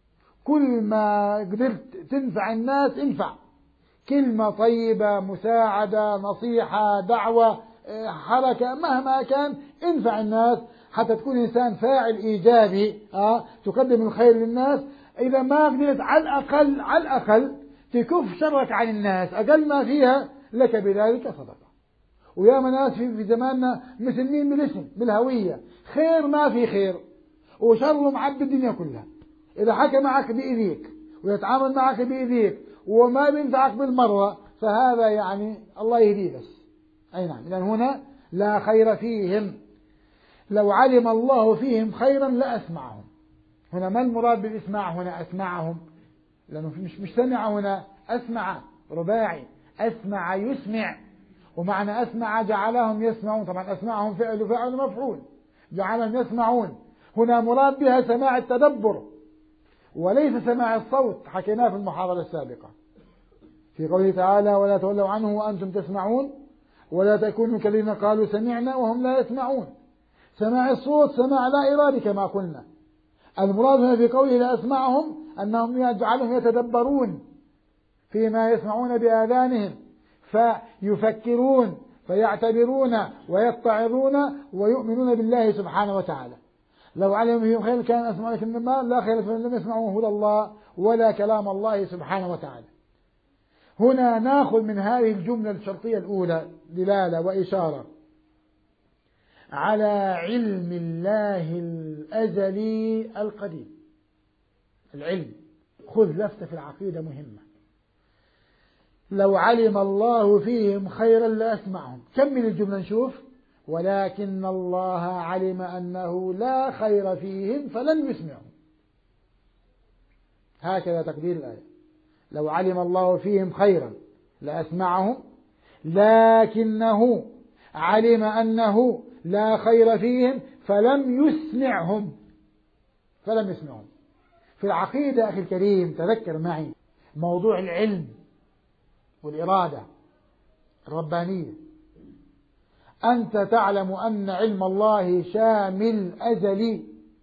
كل ما قدرت تنفع الناس انفع. كلمة طيبة، مساعدة، نصيحة، دعوة، حركة، مهما كان انفع الناس حتى تكون إنسان فاعل إيجابي آه تقدم الخير للناس. إذا ما قدرت على الأقل على الأقل تكف شرك عن الناس، أقل ما فيها لك بذلك صدقة. ويا ناس في, في زماننا مسلمين بالاسم بالهوية، خير ما في خير وشر معبي الدنيا كلها. إذا حكى معك بإذيك ويتعامل معك بإذيك وما بينفعك بالمرة فهذا يعني الله يهديه بس. أي نعم. إذن هنا لا خير فيهم. لو علم الله فيهم خيرا لأسمعهم. هنا ما المراد بالإسماع هنا؟ أسمعهم لأنه مش مش سمع هنا، أسمع رباعي، أسمع يسمع، ومعنى أسمع جعلهم يسمعون. طبعا أسمعهم فعل وفعل مفعول، جعلهم يسمعون. هنا مراد بها سماع التدبر وليس سماع الصوت، حكيناه في المحاضرة السابقة في قوله تعالى ولا تولوا عنه وأنتم تسمعون ولا تكونوا كالذين قالوا سمعنا وهم لا يسمعون. سماع الصوت سماع لا إرادي كما قلنا. المراد هنا في قوله لا أسمعهم أنهم يجعلهم يتدبرون فيما يسمعون بآذانهم، فيفكرون فيعتبرون ويتعظون ويؤمنون بالله سبحانه وتعالى. لو علم فيهم خير كان أسمعوا، لكن ما لا خير فإن لم يسمعوا هدى الله ولا كلام الله سبحانه وتعالى. هنا نأخذ من هذه الجملة الشرطية الأولى دلالة وإشارة على علم الله الأزلي القديم. العلم خذ لفتة في العقيدة مهمة. لو علم الله فيهم خيرا لأسمعهم. كمل الجملة نشوف. ولكن الله علم أنه لا خير فيهم فلن يسمعهم. هكذا تقدير الآية. لو علم الله فيهم خيرا لأسمعهم لكنه علم أنه لا خير فيهم فلم يسمعهم فلم يسمعهم. في العقيدة أخي الكريم تذكر معي موضوع العلم والإرادة الربانية. أنت تعلم أن علم الله شامل أزلي،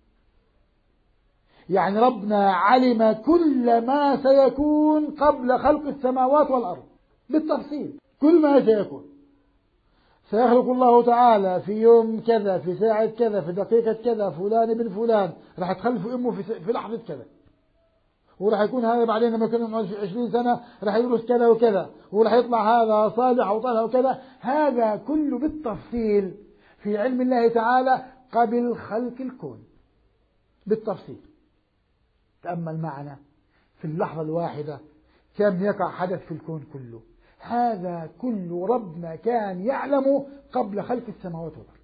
يعني ربنا علم كل ما سيكون قبل خلق السماوات والأرض بالتفصيل. كل ما سيكون سيخلق الله تعالى في يوم كذا، في ساعة كذا، في دقيقة كذا، فلان ابن فلان راح تخلف أمه في لحظة كذا، وراح يكون هذا بعدين لما يكون عشرين سنة راح يدرس كذا وكذا، وراح يطلع هذا صالح أو طالح وكذا. هذا كله بالتفصيل في علم الله تعالى قبل خلق الكون بالتفصيل. تأمل معنا في اللحظة الواحدة كم يقع حدث في الكون كله. هذا كله ربنا كان يعلمه قبل خلق السماوات والأرض،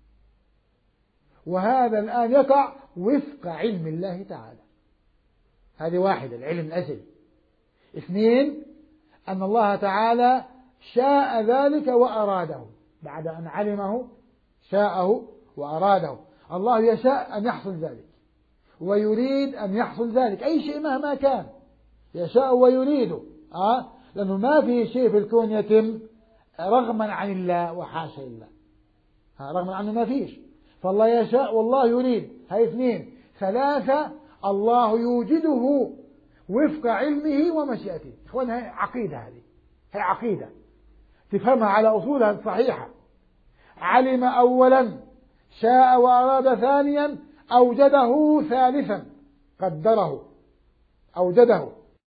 وهذا الآن يقع وفق علم الله تعالى. هذه واحدة، العلم الأزلي. اثنين، أن الله تعالى شاء ذلك وأراده. بعد أن علمه شاءه وأراده. الله يشاء أن يحصل ذلك ويريد أن يحصل ذلك، أي شيء مهما كان يشاء ويريده. أه؟ لأنه ما في شيء في الكون يتم رغما عن الله وحاشا الله. رغما عنه ما فيش. فالله يشاء والله يريد. هاي اثنين. ثلاثة، الله يوجده وفق علمه ومشيئته. إخوان هاي عقيدة، هذه هاي عقيدة تفهمها على أصولها الصحيحة. علم أولا، شاء وأراد ثانيا، أوجده ثالثا، قدره أوجده.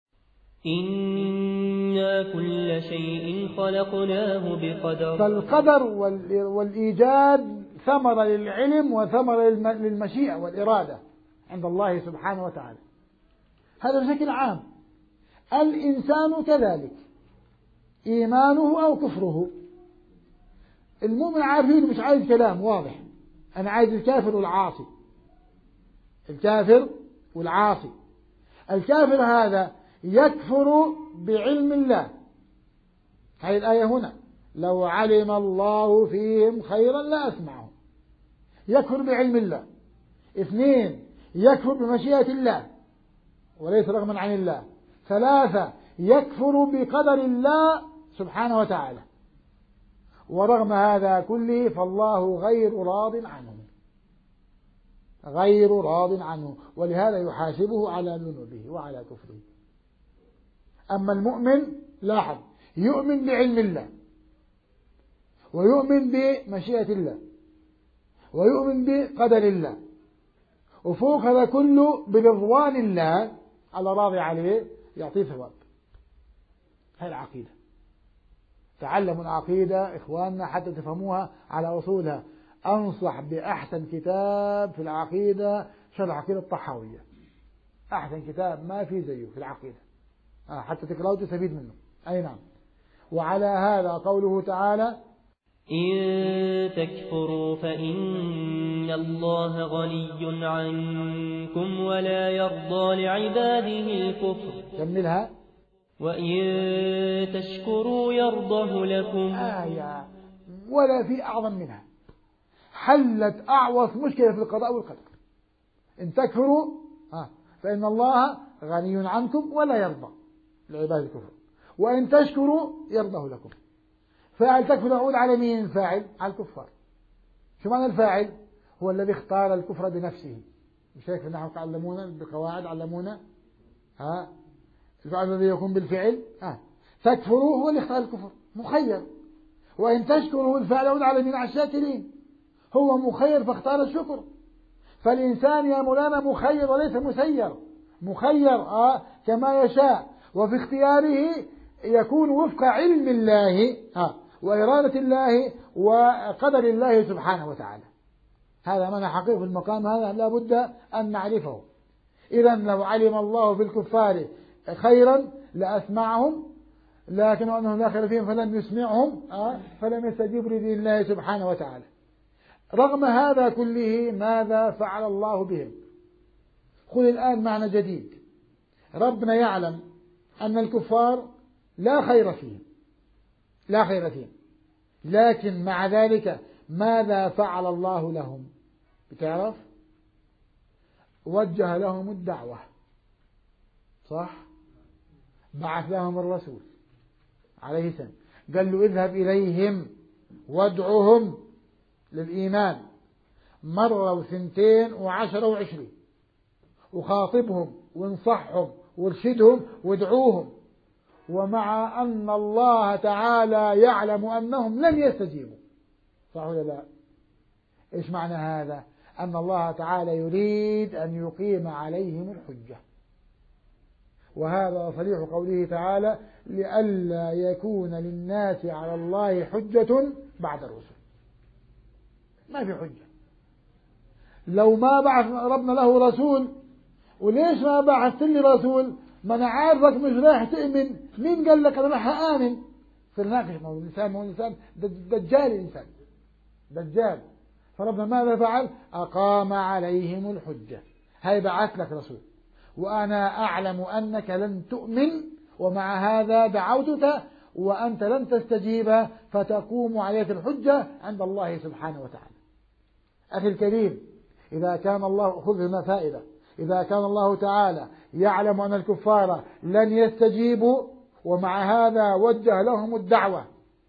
إنا كل شيء خلقناه بقدر. فالقدر والإيجاد ثمرة للعلم وثمرة للمشيئة والإرادة عند الله سبحانه وتعالى. هذا بشكل عام. الإنسان كذلك، إيمانه أو كفره. المؤمن عارفين مش عايز كلام واضح، أنا عايز الكافر والعاصي. الكافر والعاصي. الكافر هذا يكفر بعلم الله. هذه الآية هنا لو علم الله فيهم خيرا لأسمعهم. يكفر بعلم الله. اثنين، يكفر بمشيئة الله وليس رغما عن الله. ثلاثة، يكفر بقدر الله سبحانه وتعالى. ورغم هذا كله فالله غير راض عنه، غير راض عنه، ولهذا يحاسبه على ذنوبه وعلى كفره. أما المؤمن لاحظ يؤمن بعلم الله ويؤمن بمشيئة الله ويؤمن بقدر الله، وفوق هذا كله برضوان الله على راضي عليه يعطيه ثواب. هذه العقيدة. تعلموا العقيدة إخواننا حتى تفهموها على أصولها. أنصح بأحسن كتاب في العقيدة شرح العقيدة الطحاوية. أحسن كتاب ما في زيه في العقيدة، حتى تقرأه وتستفيد منه. أي نعم. وعلى هذا قوله تعالى: إن تكفروا فإن الله غني عنكم ولا يرضى لعباده الكفر. كملها. وإن تشكروا يرضه لكم. آية ولا في أعظم منها. حلت أعوص مشكلة في القضاء والقدر. إن تكفروا فإن الله غني عنكم ولا يرضى لعباده الكفر، وإن تشكروا يرضه لكم. فاعل تكفر يعود على مين؟ فاعل على الكفار. شو معنى الفاعل؟ هو الذي اختار الكفر بنفسه. مش هيك نحن علمونا بقواعد علمونا ها الفعل الذي يكون بالفعل. ها تكفروا هو اللي اختار الكفر، مخير. وإن تشكروا الفاعل يعود على مين؟ على الشاكرين. هو مخير فاختار الشكر. فالإنسان يا مولانا مخير وليس مسير. مخير آه كما يشاء، وفي اختياره يكون وفق علم الله آه وإرادة الله وقدر الله سبحانه وتعالى. هذا معنى حقيقي في المقام هذا لا بد أن نعرفه. إذا لو علم الله بالكفار خيرا لأسمعهم، لكن أنهم لا خير فيهم فلم يسمعهم فلم يستجيبوا لدين الله سبحانه وتعالى. رغم هذا كله ماذا فعل الله بهم؟ خذ الآن معنى جديد. ربنا يعلم أن الكفار لا خير فيهم، لا خير فيهم، لكن مع ذلك ماذا فعل الله لهم؟ بتعرف؟ وجه لهم الدعوة، صح؟ بعث لهم الرسول عليه السلام، قال له اذهب إليهم وادعوهم للإيمان مرة وثنتين وعشرة وعشرين، وخاطبهم وانصحهم وارشدهم وادعوهم، ومع أن الله تعالى يعلم أنهم لم يستجيبوا. صح ولا لا؟ إيش معنى هذا؟ أن الله تعالى يريد أن يقيم عليهم الحجة، وهذا صريح قوله تعالى لئلا يكون للناس على الله حجة بعد الرسل. ما في حجة. لو ما بعث ربنا له رسول، وليش ما بعثت لي رسول؟ ما أنا عارفك مش رايح تؤمن، مين قال لك أنا رايح آمن؟ في الناقش ما هو الإنسان ما هو الإنسان دجال، إنسان دجال. فربنا ماذا فعل؟ أقام عليهم الحجة. هاي بعث لك رسول وأنا أعلم أنك لن تؤمن، ومع هذا دعوتك وأنت لن تستجيب، فتقوم عليك الحجة عند الله سبحانه وتعالى. أخي الكريم، إذا كان الله، خذ هنا فائدة، إذا كان الله تعالى يعلم أن الكفار لن يستجيبوا ومع هذا وجه لهم الدعوة،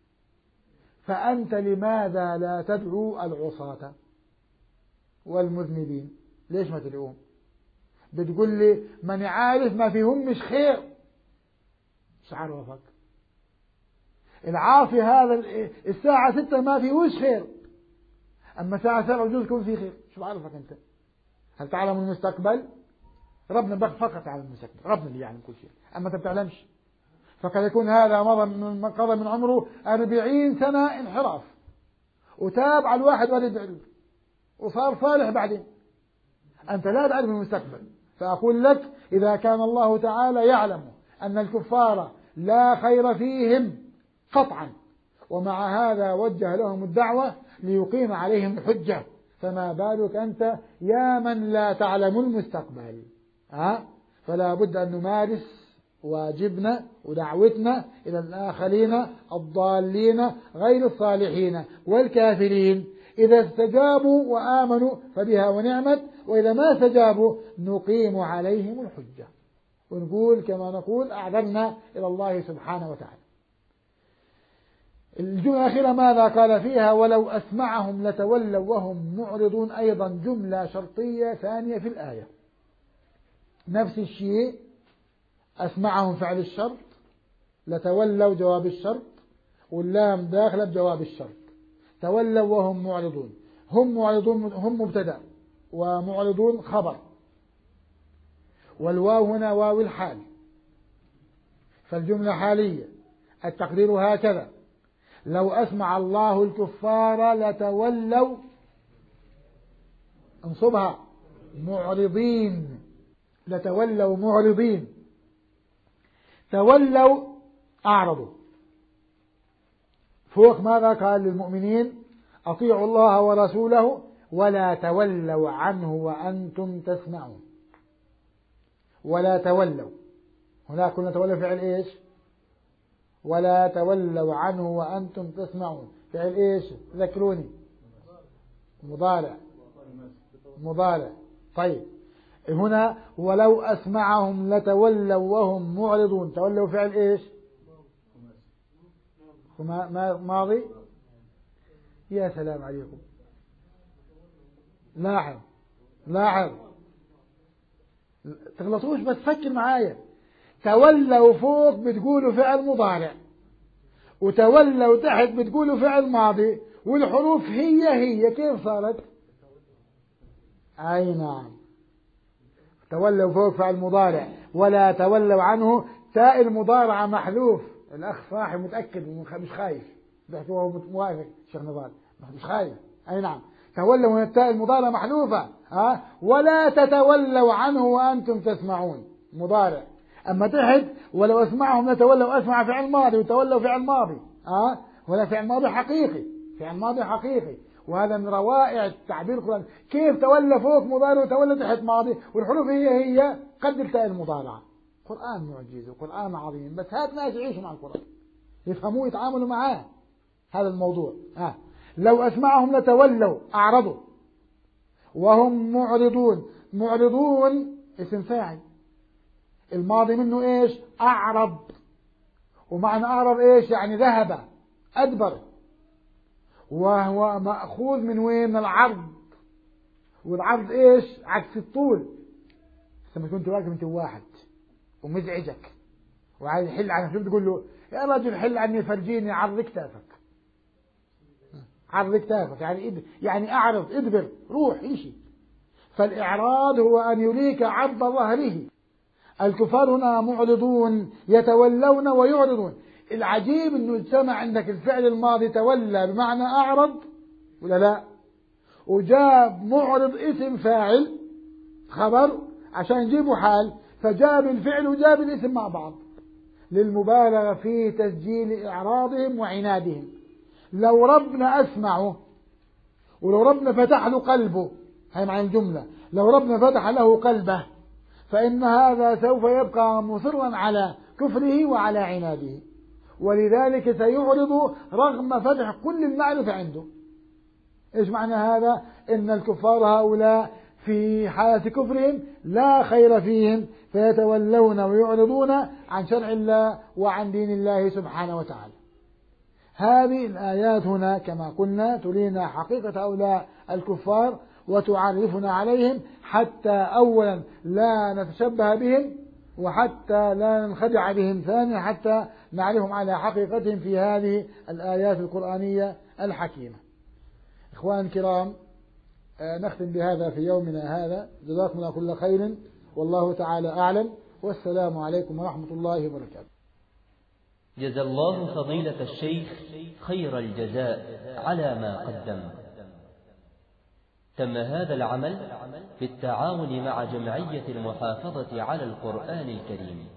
فأنت لماذا لا تدعو العصاة والمذنبين؟ ليش ما تدعوهم؟ بتقول لي من عارف ما فيهم مش خير. مش عارفك العاصي هذا الساعة ستة ما فيهوش خير، أما الساعة سبعة وجوز يكون فيه خير. شو عارفك أنت؟ هل تعلم المستقبل؟ ربنا بقى فقط على المستقبل، ربنا اللي يعلم كل شيء، أما أنت بتعلمش. فقد يكون هذا مضى من قضى من عمره أربعين سنة انحراف، وتاب على الواحد ولد علم وصار صالح بعدين. أنت لا تعلم المستقبل. فأقول لك إذا كان الله تعالى يعلم أن الكفار لا خير فيهم قطعا، ومع هذا وجه لهم الدعوة ليقيم عليهم الحجة، فما بالك أنت يا من لا تعلم المستقبل؟ أه؟ فلا بد أن نمارس واجبنا ودعوتنا إلى الآخرين الضالين غير الصالحين والكافرين. إذا استجابوا وآمنوا فبها ونعمت، وإذا ما استجابوا نقيم عليهم الحجة، ونقول كما نقول أعذرنا إلى الله سبحانه وتعالى. الجملة الأخيرة ماذا قال فيها؟ ولو أسمعهم لتولوا وهم معرضون، أيضا جملة شرطية ثانية في الآية. نفس الشيء، أسمعهم فعل الشرط، لتولوا جواب الشرط، واللام داخلة بجواب الشرط. تولوا وهم معرضون، هم معرضون هم مبتدأ ومعرضون خبر، والواو هنا واو الحال، فالجملة حالية. التقدير هكذا: لو أسمع الله الكفار لتولوا، انصبها، معرضين، لتولوا معرضين. تولوا أعرضوا. فوق ماذا قال للمؤمنين؟ أطيعوا الله ورسوله ولا تولوا عنه وأنتم تسمعون. ولا تولوا، هناك كنا تولوا فعل إيش؟ ولا تولوا عنه وأنتم تسمعون، فعل إيش؟ ذكروني. مضارع، مضارع. طيب هنا ولو أسمعهم لتولوا وهم معرضون، تولوا فعل إيش؟ ماضي. يا سلام عليكم. لاحظ لاحظ تغلطوش، بس فكر معايا. تولوا فوق بتقولوا فعل مضارع، وتولوا تحت بتقولوا فعل ماضي، والحروف هي هي. كيف صارت؟ أي نعم، تولوا فوق فعل مضارع، ولا تولوا عنه تاء المضارعة محذوف. الأخ صاحب متأكد مش خايف، بيحكي وهو موافق شيخ نضال، مش خايف. أي نعم، تولوا من التاء المضارع محذوفة، ها، ولا تتولوا عنه وأنتم تسمعون مضارع. أما تحت ولو أسمعهم لتولوا، أسمع فعل ماضي وتولوا فعل ماضي، ها، ولا فعل ماضي حقيقي، فعل ماضي حقيقي. وهذا من روائع التعبير القرآني، كيف تولى فوق مضارع وتولى تحت ماضي، والحروف هي هي قد التاء المضارعة. قرآن معجز وقرآن عظيم، بس هات ناس يعيشوا مع القرآن يفهموه يتعاملوا معاه. هذا الموضوع. ها، لو أسمعهم لتولوا، أعرضوا، وهم معرضون. معرضون اسم فاعل، الماضي منه إيش؟ أعرض. ومعنى أعرض إيش؟ يعني ذهب، أدبر، وهو مأخوذ من وين؟ من العرض. والعرض إيش؟ عكس الطول. لما كنت واقف أنت واحد ومزعجك وعايز يحل عنك، شو تقول له؟ يا رجل حل عني، فرجيني، عرض كتافك، عرض كتافك، يعني إد... يعني أعرض، ادبر، روح امشي. فالإعراض هو أن يريك عرض ظهره. الكفار هنا معرضون، يتولون ويعرضون. العجيب انه اجتمع عندك الفعل الماضي تولى بمعنى أعرض ولا لا، وجاب معرض اسم فاعل خبر عشان يجيبوا حال، فجاب الفعل وجاب الاسم مع بعض للمبالغة في تسجيل إعراضهم وعنادهم. لو ربنا أسمعه ولو ربنا فتح له قلبه، هاي معنى الجملة، لو ربنا فتح له قلبه فإن هذا سوف يبقى مصرا على كفره وعلى عناده، ولذلك سيعرض رغم فتح كل المعرفة عنده. إيش معنى هذا؟ إن الكفار هؤلاء في حالة كفرهم لا خير فيهم، فيتولون ويعرضون عن شرع الله وعن دين الله سبحانه وتعالى. هذه الآيات هنا كما قلنا ترينا حقيقة هؤلاء الكفار وتعرفنا عليهم، حتى أولا لا نتشبه بهم، وحتى لا ننخدع بهم، ثانيا حتى نعرفهم على حقيقتهم في هذه الآيات القرآنية الحكيمة. إخوان الكرام، نختم بهذا في يومنا هذا. جزاكم الله كل خير، والله تعالى أعلم، والسلام عليكم ورحمة الله وبركاته. جزى الله فضيلة الشيخ خير الجزاء على ما قدم. تم هذا العمل بالتعاون مع جمعية المحافظة على القرآن الكريم.